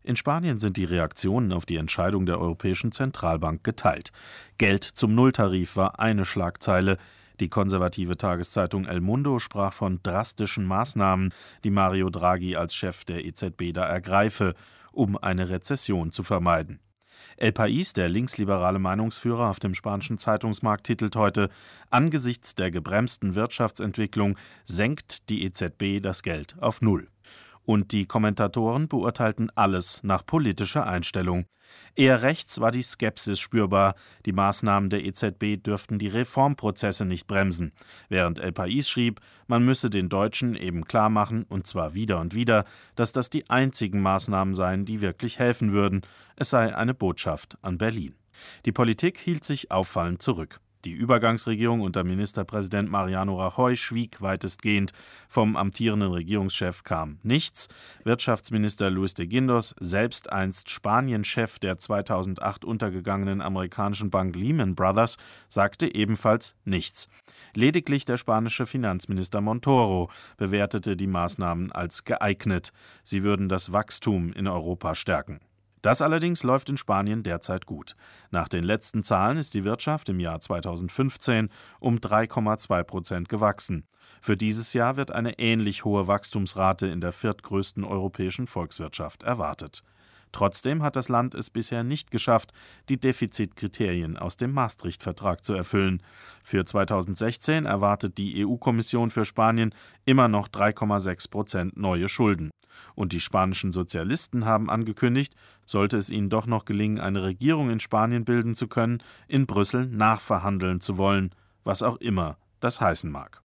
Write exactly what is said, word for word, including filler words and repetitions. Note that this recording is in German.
In Spanien sind die Reaktionen auf die Entscheidung der Europäischen Zentralbank geteilt. Geld zum Nulltarif war eine Schlagzeile. Die konservative Tageszeitung El Mundo sprach von drastischen Maßnahmen, die Mario Draghi als Chef der E Z B da ergreife, um eine Rezession zu vermeiden. El País, der linksliberale Meinungsführer auf dem spanischen Zeitungsmarkt, titelt heute: Angesichts der gebremsten Wirtschaftsentwicklung senkt die E Z B das Geld auf Null. Und die Kommentatoren beurteilten alles nach politischer Einstellung. Eher rechts war die Skepsis spürbar. Die Maßnahmen der E Z B dürften die Reformprozesse nicht bremsen. Während El País schrieb, man müsse den Deutschen eben klar machen, und zwar wieder und wieder, dass das die einzigen Maßnahmen seien, die wirklich helfen würden. Es sei eine Botschaft an Berlin. Die Politik hielt sich auffallend zurück. Die Übergangsregierung unter Ministerpräsident Mariano Rajoy schwieg weitestgehend. Vom amtierenden Regierungschef kam nichts. Wirtschaftsminister Luis de Guindos, selbst einst Spanien-Chef der zweitausendacht untergegangenen amerikanischen Bank Lehman Brothers, sagte ebenfalls nichts. Lediglich der spanische Finanzminister Montoro bewertete die Maßnahmen als geeignet. Sie würden das Wachstum in Europa stärken. Das allerdings läuft in Spanien derzeit gut. Nach den letzten Zahlen ist die Wirtschaft im Jahr zweitausendfünfzehn um drei Komma zwei Prozent gewachsen. Für dieses Jahr wird eine ähnlich hohe Wachstumsrate in der viertgrößten europäischen Volkswirtschaft erwartet. Trotzdem hat das Land es bisher nicht geschafft, die Defizitkriterien aus dem Maastricht-Vertrag zu erfüllen. Für zweitausendsechzehn erwartet die E U-Kommission für Spanien immer noch drei Komma sechs Prozent neue Schulden. Und die spanischen Sozialisten haben angekündigt, sollte es ihnen doch noch gelingen, eine Regierung in Spanien bilden zu können, in Brüssel nachverhandeln zu wollen, was auch immer das heißen mag.